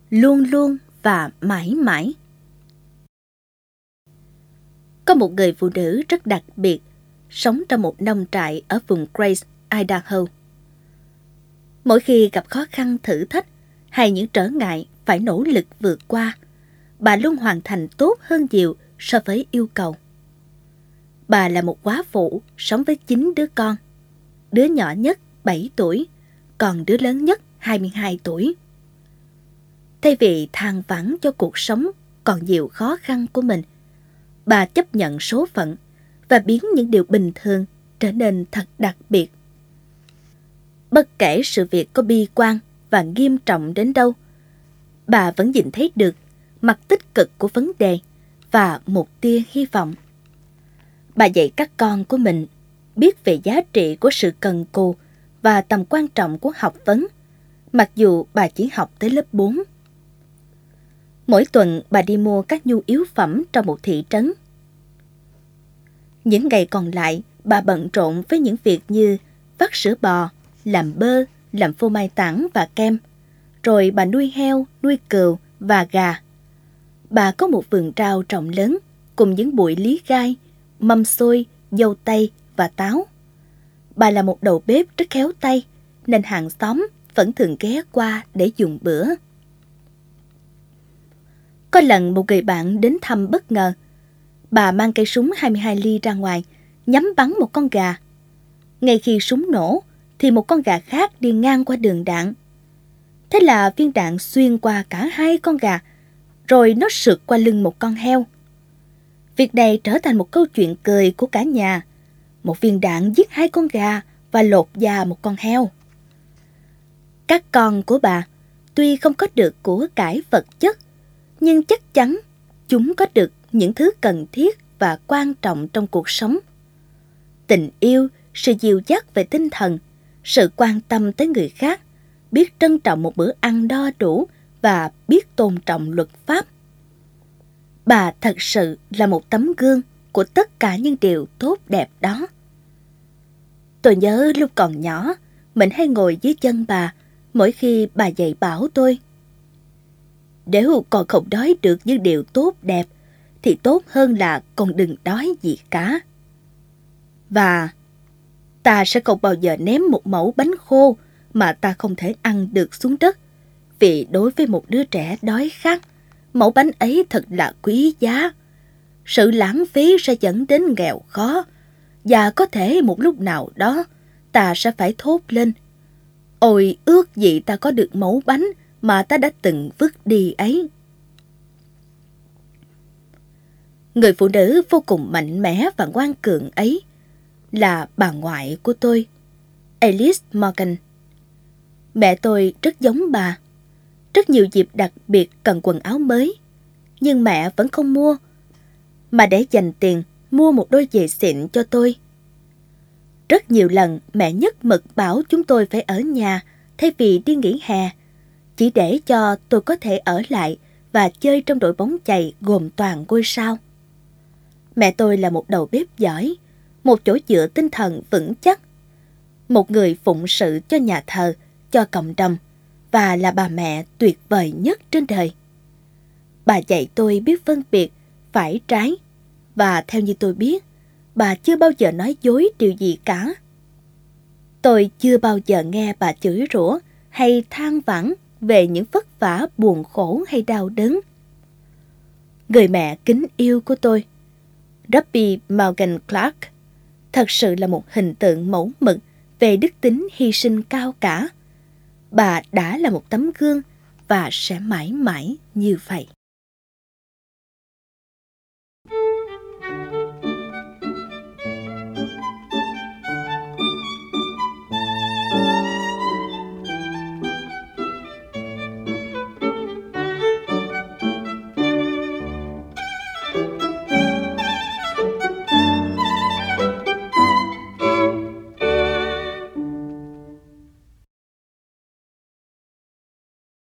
luôn luôn và mãi mãi. Có một người phụ nữ rất đặc biệt, sống trong một nông trại ở vùng Grace, Idaho. Mỗi khi gặp khó khăn, thử thách hay những trở ngại phải nỗ lực vượt qua, bà luôn hoàn thành tốt hơn nhiều so với yêu cầu. Bà là một góa phụ sống với 9 đứa con. Đứa nhỏ nhất 7 tuổi, còn đứa lớn nhất 22 tuổi. Thay vì than vãn cho cuộc sống còn nhiều khó khăn của mình, bà chấp nhận số phận và biến những điều bình thường trở nên thật đặc biệt. Bất kể sự việc có bi quan và nghiêm trọng đến đâu, bà vẫn nhìn thấy được mặt tích cực của vấn đề và một tia hy vọng. Bà dạy các con của mình biết về giá trị của sự cần cù và tầm quan trọng của học vấn, mặc dù bà chỉ học tới lớp 4. Mỗi tuần bà đi mua các nhu yếu phẩm trong một thị trấn. Những ngày còn lại, bà bận rộn với những việc như vắt sữa bò, làm bơ, làm phô mai tảng và kem. Rồi bà nuôi heo, nuôi cừu và gà. Bà có một vườn rau rộng lớn cùng những bụi lý gai, mâm xôi, dâu tây và táo. Bà là một đầu bếp rất khéo tay, nên hàng xóm vẫn thường ghé qua để dùng bữa. Có lần một người bạn đến thăm bất ngờ. Bà mang cây súng 22 ly ra ngoài, nhắm bắn một con gà. Ngay khi súng nổ, thì một con gà khác đi ngang qua đường đạn. Thế là viên đạn xuyên qua cả hai con gà, rồi nó sượt qua lưng một con heo. Việc này trở thành một câu chuyện cười của cả nhà. Một viên đạn giết hai con gà và lột da một con heo. Các con của bà tuy không có được của cải vật chất, nhưng chắc chắn chúng có được những thứ cần thiết và quan trọng trong cuộc sống. Tình yêu, sự dìu dắt về tinh thần, sự quan tâm tới người khác, biết trân trọng một bữa ăn no đủ và biết tôn trọng luật pháp. Bà thật sự là một tấm gương của tất cả những điều tốt đẹp đó. Tôi nhớ lúc còn nhỏ, mình hay ngồi dưới chân bà mỗi khi bà dạy bảo tôi. Nếu con không đói được những điều tốt đẹp, thì tốt hơn là con đừng đói gì cả. Và ta sẽ không bao giờ ném một mẩu bánh khô mà ta không thể ăn được xuống đất, vì đối với một đứa trẻ đói khát, mẩu bánh ấy thật là quý giá. Sự lãng phí sẽ dẫn đến nghèo khó, và có thể một lúc nào đó ta sẽ phải thốt lên: ôi, ước gì ta có được mẩu bánh mà ta đã từng vứt đi ấy. Người phụ nữ vô cùng mạnh mẽ và ngoan cường ấy là bà ngoại của tôi, Alice Morgan. Mẹ tôi rất giống bà. Rất nhiều dịp đặc biệt cần quần áo mới, nhưng mẹ vẫn không mua, mà để dành tiền mua một đôi giày xịn cho tôi. Rất nhiều lần mẹ nhất mực bảo chúng tôi phải ở nhà thay vì đi nghỉ hè, chỉ để cho tôi có thể ở lại và chơi trong đội bóng chày gồm toàn ngôi sao. Mẹ tôi là một đầu bếp giỏi, một chỗ dựa tinh thần vững chắc, một người phụng sự cho nhà thờ, cho cộng đồng, và là bà mẹ tuyệt vời nhất trên đời. Bà dạy tôi biết phân biệt phải trái, và theo như tôi biết, bà chưa bao giờ nói dối điều gì cả. Tôi chưa bao giờ nghe bà chửi rủa hay than vãn về những vất vả, buồn khổ hay đau đớn. Người mẹ kính yêu của tôi, Ruby Morgan Clark, thật sự là một hình tượng mẫu mực về đức tính hy sinh cao cả. Bà đã là một tấm gương và sẽ mãi mãi như vậy.